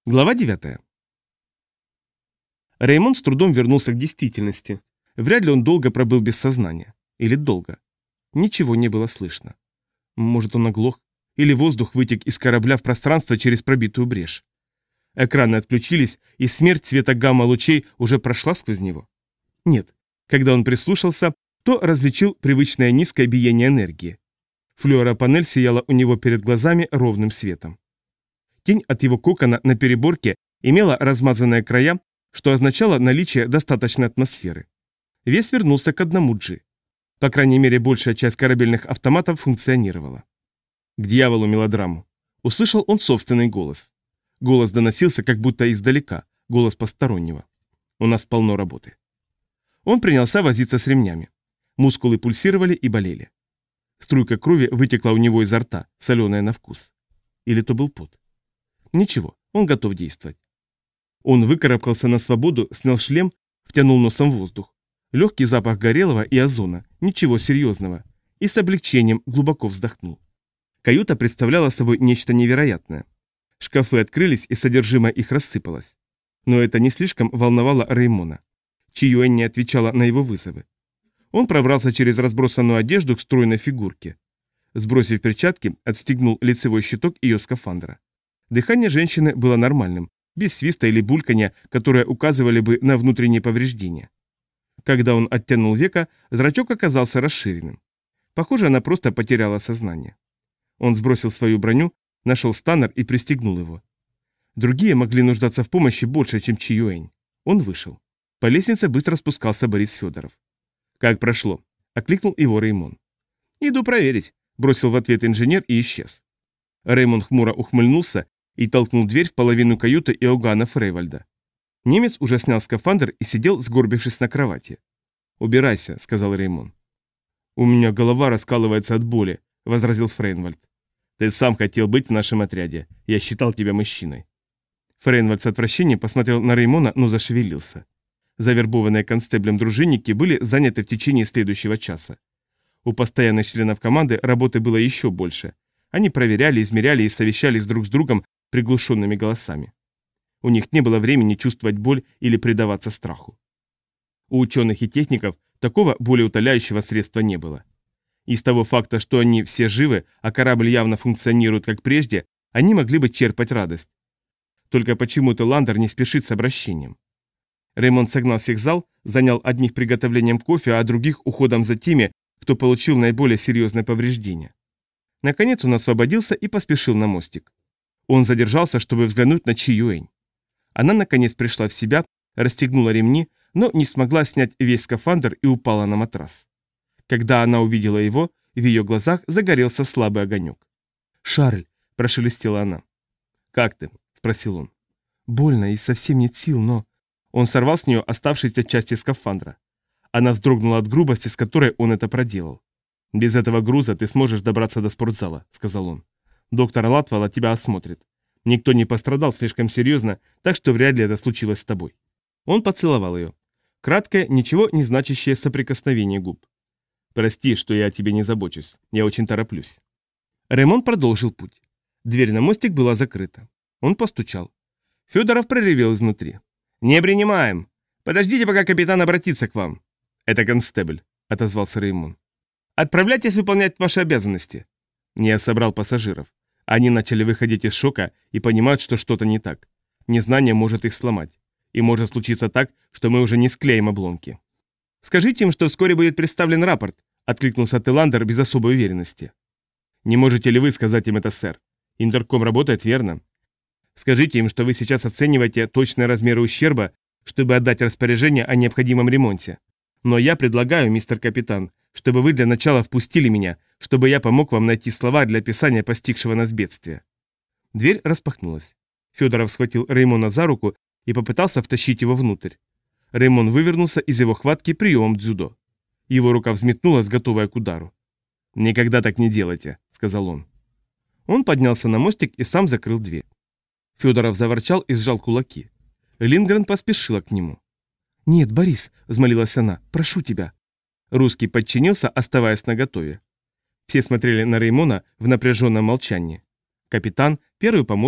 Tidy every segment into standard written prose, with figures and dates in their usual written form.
Глава 9. Реймон с трудом вернулся к действительности. Вряд ли он долго пробыл без сознания. Или долго. Ничего не было слышно. Может, он оглох? Или воздух вытек из корабля в пространство через пробитую брешь? Экраны отключились, и смерть цвета гамма-лучей уже прошла сквозь него? Нет. Когда он прислушался, то различил привычное низкое биение энергии. Флюоропанель сияла у него перед глазами ровным светом. Тень от его кокона на переборке имела размазанные края, что означало наличие достаточной атмосферы. Вес вернулся к 1G. По крайней мере, большая часть корабельных автоматов функционировала. К дьяволу мелодраму. Услышал он собственный голос. Голос доносился как будто издалека, голос постороннего. У нас полно работы. Он принялся возиться с ремнями. Мускулы пульсировали и болели. Струйка крови вытекла у него изо рта, соленая на вкус. Или то был пот. Ничего, он готов действовать. Он выкарабкался на свободу, снял шлем, втянул носом воздух. Легкий запах горелого и озона, ничего серьезного. И с облегчением глубоко вздохнул. Каюта представляла собой нечто невероятное. Шкафы открылись, и содержимое их рассыпалось. Но это не слишком волновало Реймона. Чиюэнь не отвечала на его вызовы. Он пробрался через разбросанную одежду к стройной фигурке. Сбросив перчатки, отстегнул лицевой щиток ее скафандра. Дыхание женщины было нормальным, без свиста или бульканья, которые указывали бы на внутренние повреждения. Когда он оттянул веко, зрачок оказался расширенным. Похоже, она просто потеряла сознание. Он сбросил свою броню, нашел станнер и пристегнул его. Другие могли нуждаться в помощи больше, чем Чиюэнь. Он вышел. По лестнице быстро спускался Борис Федоров. «Как прошло?» – окликнул его Реймон. «Иду проверить», – бросил в ответ инженер и исчез. Реймон хмуро ухмыльнулся и толкнул дверь в половину каюты Иоганна Фрейвальда. Немец уже снял скафандр и сидел, сгорбившись на кровати. «Убирайся», — сказал Реймон. «У меня голова раскалывается от боли», — возразил Фрейнвальд. «Ты сам хотел быть в нашем отряде. Я считал тебя мужчиной». Фрейнвальд с отвращением посмотрел на Реймона, но зашевелился. Завербованные констеблем дружинники были заняты в течение следующего часа. У постоянных членов команды работы было еще больше. Они проверяли, измеряли и совещались друг с другом приглушенными голосами. У них не было времени чувствовать боль или предаваться страху. У ученых и техников такого болеутоляющего средства не было. Из того факта, что они все живы, а корабль явно функционирует как прежде, они могли бы черпать радость. Только почему-то Ландер не спешит с обращением. Реймонд согнал всех в зал, занял одних приготовлением кофе, а других уходом за теми, кто получил наиболее серьезное повреждение. Наконец он освободился и поспешил на мостик. Он задержался, чтобы взглянуть на Чиюэнь. Она наконец пришла в себя, расстегнула ремни, но не смогла снять весь скафандр и упала на матрас. Когда она увидела его, в ее глазах загорелся слабый огонек. «Шарль», – прошелестела она. «Как ты?» – спросил он. «Больно и совсем нет сил, но...» Он сорвал с нее оставшиеся части скафандра. Она вздрогнула от грубости, с которой он это проделал. «Без этого груза ты сможешь добраться до спортзала», – сказал он. «Доктор Латвала тебя осмотрит. Никто не пострадал слишком серьезно, так что вряд ли это случилось с тобой». Он поцеловал ее. Краткое, ничего не значащее соприкосновение губ. «Прости, что я о тебе не забочусь. Я очень тороплюсь». Реймон продолжил путь. Дверь на мостик была закрыта. Он постучал. Федоров проревел изнутри. «Не принимаем! Подождите, пока капитан обратится к вам». «Это констебль», — отозвался Реймон. «Отправляйтесь выполнять ваши обязанности». Я собрал пассажиров. Они начали выходить из шока и понимают, что что-то не так. Незнание может их сломать. И может случиться так, что мы уже не склеим обломки. «Скажите им, что вскоре будет представлен рапорт», — откликнулся Теландер без особой уверенности. «Не можете ли вы сказать им это, сэр? Интерком работает, верно? Скажите им, что вы сейчас оцениваете точные размеры ущерба, чтобы отдать распоряжение о необходимом ремонте. Но я предлагаю, мистер капитан, чтобы вы для начала впустили меня, чтобы я помог вам найти слова для описания постигшего нас бедствия». Дверь распахнулась. Федоров схватил Реймона за руку и попытался втащить его внутрь. Реймон вывернулся из его хватки приемом дзюдо. Его рука взметнулась, готовая к удару. «Никогда так не делайте», — сказал он. Он поднялся на мостик и сам закрыл дверь. Федоров заворчал и сжал кулаки. Линдгрен поспешила к нему. «Нет, Борис», — взмолилась она, — «прошу тебя». Русский подчинился, оставаясь наготове. Все смотрели на Реймона в напряженном молчании. Капитан, первый помощник,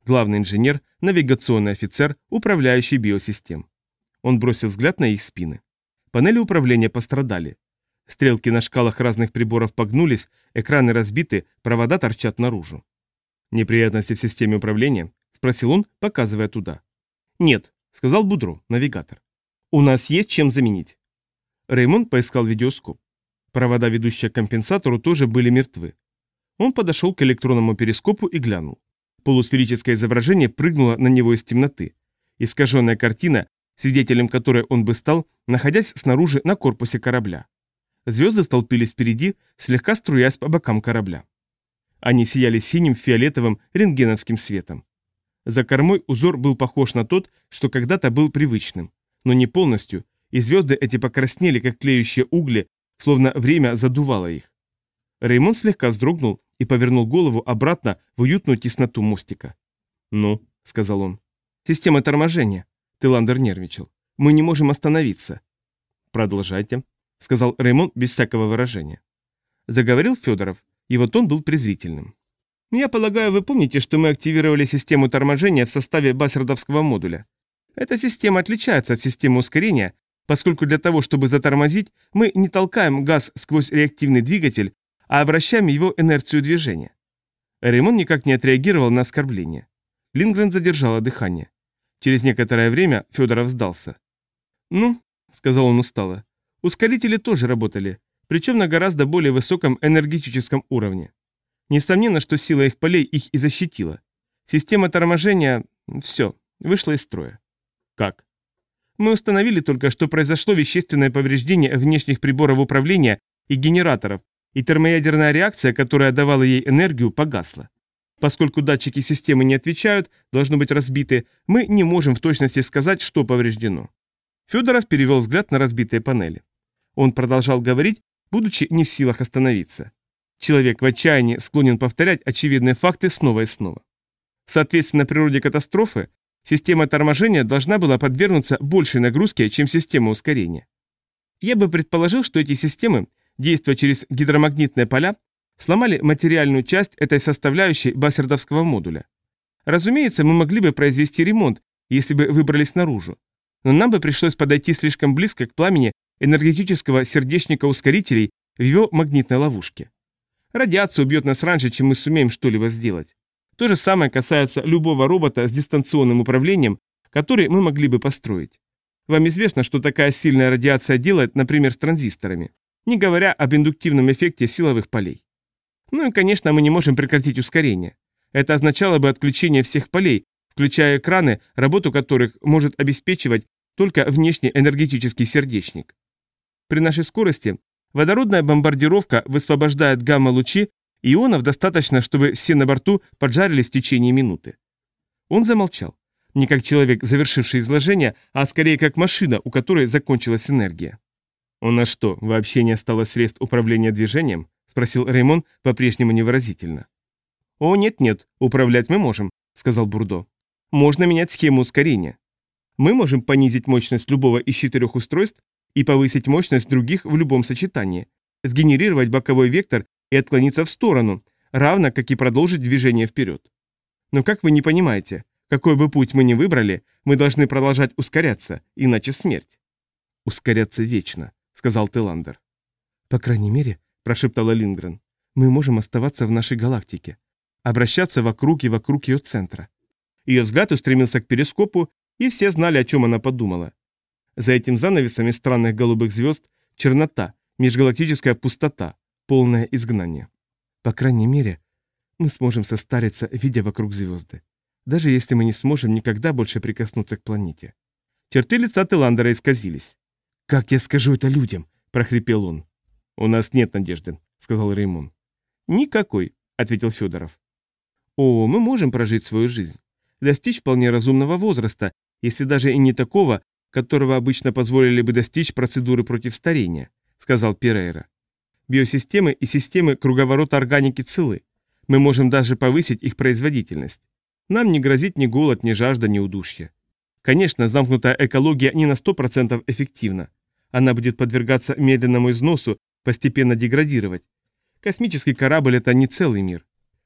главный инженер, навигационный офицер, управляющий биосистем. Он бросил взгляд на их спины. Панели управления пострадали. Стрелки на шкалах разных приборов погнулись, экраны разбиты, провода торчат наружу. «Неприятности в системе управления?» – спросил он, показывая туда. «Нет», – сказал Будро, навигатор. «У нас есть чем заменить». Реймон поискал видеоскоп. Провода, ведущие к компенсатору, тоже были мертвы. Он подошел к электронному перископу и глянул. Полусферическое изображение прыгнуло на него из темноты. Искаженная картина, свидетелем которой он бы стал, находясь снаружи на корпусе корабля. Звезды столпились впереди, слегка струясь по бокам корабля. Они сияли синим, фиолетовым, рентгеновским светом. За кормой узор был похож на тот, что когда-то был привычным, но не полностью, и звезды эти покраснели, как тлеющие угли, словно время задувало их. Реймон слегка вздрогнул и повернул голову обратно в уютную тесноту мостика. «Ну», — сказал он. «Система торможения». Тиландер нервничал. «Мы не можем остановиться». «Продолжайте», — сказал Реймон без всякого выражения. Заговорил Федоров, его тон был презрительным. «Я полагаю, вы помните, что мы активировали систему торможения в составе бассердовского модуля. Эта система отличается от системы ускорения, поскольку для того, чтобы затормозить, мы не толкаем газ сквозь реактивный двигатель, а обращаем его инерцию движения». Реймон никак не отреагировал на оскорбление. Линдгрен задержала дыхание. Через некоторое время Федоров сдался. «Ну», — сказал он устало, — «ускорители тоже работали, причем на гораздо более высоком энергетическом уровне. Несомненно, что сила их полей их и защитила. Система торможения... все, вышла из строя». «Как?» «Мы установили только, что произошло вещественное повреждение внешних приборов управления и генераторов, и термоядерная реакция, которая давала ей энергию, погасла. Поскольку датчики системы не отвечают, должны быть разбиты, мы не можем в точности сказать, что повреждено». Федоров перевел взгляд на разбитые панели. Он продолжал говорить, будучи не в силах остановиться. Человек в отчаянии склонен повторять очевидные факты снова и снова. Соответственно природе катастрофы, система торможения должна была подвергнуться большей нагрузке, чем система ускорения. Я бы предположил, что эти системы, действуя через гидромагнитные поля, сломали материальную часть этой составляющей бассердовского модуля. Разумеется, мы могли бы произвести ремонт, если бы выбрались наружу, но нам бы пришлось подойти слишком близко к пламени энергетического сердечника ускорителей в его магнитной ловушке. Радиация убьет нас раньше, чем мы сумеем что-либо сделать. То же самое касается любого робота с дистанционным управлением, который мы могли бы построить. Вам известно, что такая сильная радиация делает, например, с транзисторами, не говоря об индуктивном эффекте силовых полей. Ну и, конечно, мы не можем прекратить ускорение. Это означало бы отключение всех полей, включая экраны, работу которых может обеспечивать только внешний энергетический сердечник. При нашей скорости водородная бомбардировка высвобождает гамма-лучи, и ионов достаточно, чтобы все на борту поджарились в течение минуты. Он замолчал. Не как человек, завершивший изложение, а скорее как машина, у которой закончилась энергия. «У нас что, вообще не осталось средств управления движением?» – спросил Реймон по-прежнему невыразительно. «О, нет-нет, управлять мы можем», – сказал Бурдо. «Можно менять схему ускорения. Мы можем понизить мощность любого из 4 устройств и повысить мощность других в любом сочетании, сгенерировать боковой вектор и отклониться в сторону, равно как и продолжить движение вперед. Но как вы не понимаете, какой бы путь мы ни выбрали, мы должны продолжать ускоряться, иначе смерть». «Ускоряться вечно», — сказал Тиландер. «По крайней мере», — прошептала Линдгрен, — «мы можем оставаться в нашей галактике, обращаться вокруг и вокруг ее центра». Ее взгляд устремился к перископу, и все знали, о чем она подумала. За этим занавесом из странных голубых звезд чернота, межгалактическая пустота, полное изгнание. По крайней мере, мы сможем состариться, видя вокруг звезды, даже если мы не сможем никогда больше прикоснуться к планете. Черты лица Тиландера исказились. «Как я скажу это людям?» – прохрипел он. «У нас нет надежды», – сказал Реймон. «Никакой», – ответил Федоров. «О, мы можем прожить свою жизнь, достичь вполне разумного возраста, если даже и не такого, которого обычно позволили бы достичь процедуры против старения», — сказал Перейра. «Биосистемы и системы круговорота органики целы. Мы можем даже повысить их производительность. Нам не грозит ни голод, ни жажда, ни удушье. Конечно, замкнутая экология не на 100% эффективна. Она будет подвергаться медленному износу, постепенно деградировать. Космический корабль — это не целый мир.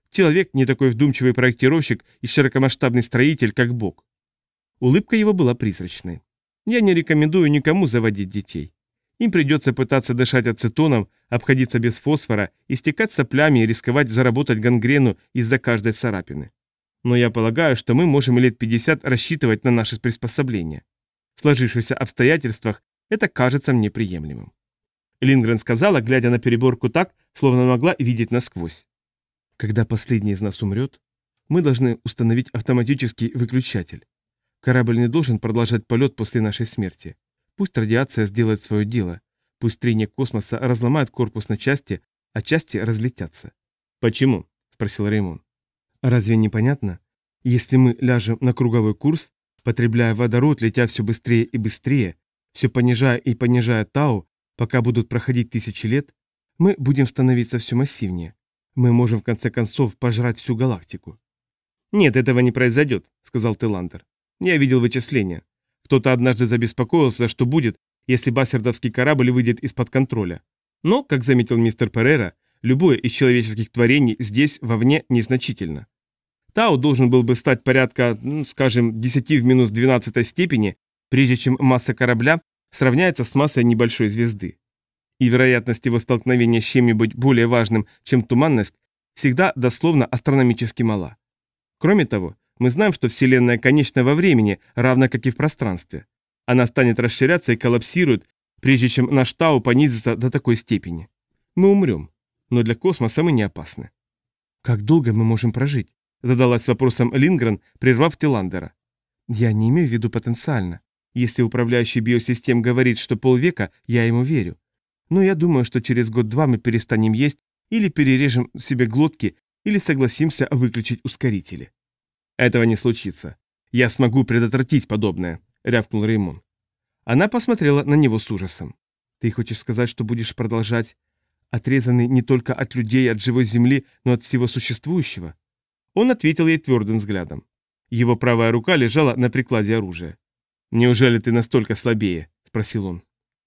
Человек не такой вдумчивый проектировщик и широкомасштабный строитель, как Бог. Улыбка его была призрачной. Я не рекомендую никому заводить детей. Им придется пытаться дышать ацетоном, обходиться без фосфора, истекать соплями и рисковать заработать гангрену из-за каждой царапины. Но я полагаю, что мы можем лет 50 рассчитывать на наши приспособления. В сложившихся обстоятельствах это кажется мне приемлемым. Линдгрен сказала, глядя на переборку так, словно могла видеть насквозь. Когда последний из нас умрет, мы должны установить автоматический выключатель. Корабль не должен продолжать полет после нашей смерти. Пусть радиация сделает свое дело. Пусть трение космоса разломает корпус на части, а части разлетятся. «Почему?» – спросил Реймон. «Разве не понятно? Если мы ляжем на круговой курс, потребляя водород, летя все быстрее и быстрее, все понижая и понижая Тау, пока будут проходить тысячи лет, мы будем становиться все массивнее. Мы можем в конце концов пожрать всю галактику». «Нет, этого не произойдет», – сказал Теландер. «Я видел вычисления. Кто-то однажды забеспокоился, что будет, если бассердовский корабль выйдет из-под контроля. Но, как заметил мистер Перейра, любое из человеческих творений здесь, вовне, незначительно. Тау должен был бы стать порядка, скажем, 10 в минус 12 степени, прежде чем масса корабля сравняется с массой небольшой звезды. И вероятность его столкновения с чем-нибудь более важным, чем туманность, всегда дословно астрономически мала. Кроме того, мы знаем, что Вселенная конечна во времени, равно как и в пространстве. Она станет расширяться и коллапсирует, прежде чем наш Тау понизится до такой степени. Мы умрем, но для космоса мы не опасны. «Как долго мы можем прожить?» – задалась вопросом Линдгрен, прервав Теландера. «Я не имею в виду потенциально. Если управляющий биосистем говорит, что полвека, я ему верю. Но я думаю, что через год-два мы перестанем есть или перережем себе глотки, или согласимся выключить ускорители». «Этого не случится. Я смогу предотвратить подобное», — рявкнул Реймон. Она посмотрела на него с ужасом. «Ты хочешь сказать, что будешь продолжать, отрезанный не только от людей, от живой земли, но от всего существующего?» Он ответил ей твердым взглядом. Его правая рука лежала на прикладе оружия. «Неужели ты настолько слабее?» — спросил он.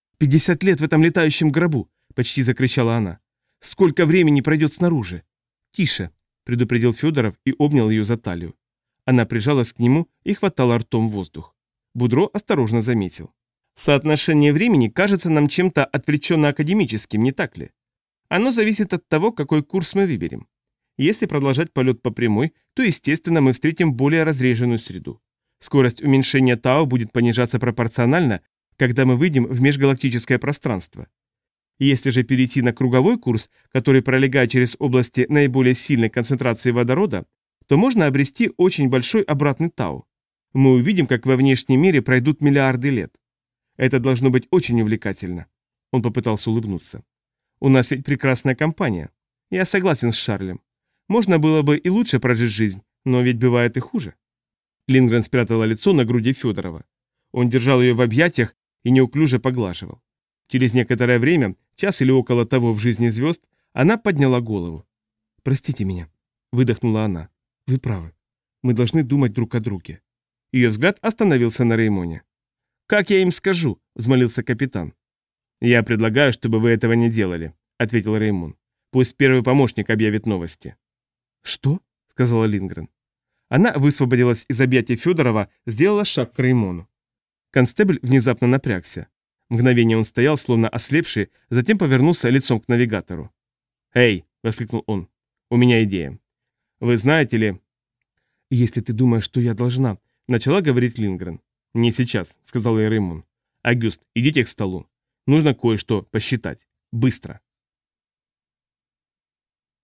50 лет в этом летающем гробу!» — почти закричала она. «Сколько времени пройдет снаружи?» «Тише!» — предупредил Федоров и обнял ее за талию. Она прижалась к нему и хватала ртом воздух. Будро осторожно заметил. «Соотношение времени кажется нам чем-то отвлеченно-академическим, не так ли? Оно зависит от того, какой курс мы выберем. Если продолжать полет по прямой, то, естественно, мы встретим более разреженную среду. Скорость уменьшения Тау будет понижаться пропорционально, когда мы выйдем в межгалактическое пространство. Если же перейти на круговой курс, который пролегает через области наиболее сильной концентрации водорода, то можно обрести очень большой обратный Тау. Мы увидим, как во внешнем мире пройдут миллиарды лет. Это должно быть очень увлекательно. Он попытался улыбнуться. У нас ведь прекрасная компания. Я согласен с Шарлем. Можно было бы и лучше прожить жизнь, но ведь бывает и хуже. Линдгрен спрятала лицо на груди Федорова. Он держал ее в объятиях и неуклюже поглаживал. Через некоторое время, час или около того в жизни звезд, она подняла голову. «Простите меня», — выдохнула она. «Вы правы. Мы должны думать друг о друге». Ее взгляд остановился на Реймоне. «Как я им скажу?» — взмолился капитан. «Я предлагаю, чтобы вы этого не делали», — ответил Реймон. «Пусть первый помощник объявит новости». «Что?» — сказала Линдгрен. Она высвободилась из объятий Федорова, сделала шаг к Реймону. Констебль внезапно напрягся. Мгновение он стоял, словно ослепший, затем повернулся лицом к навигатору. «Эй!» — воскликнул он. «У меня идея. Вы знаете ли...» «Если ты думаешь, что я должна...» — начала говорить Линдгрен. «Не сейчас», — сказал ей Реймон. «Агюст, идите к столу. Нужно кое-что посчитать. Быстро».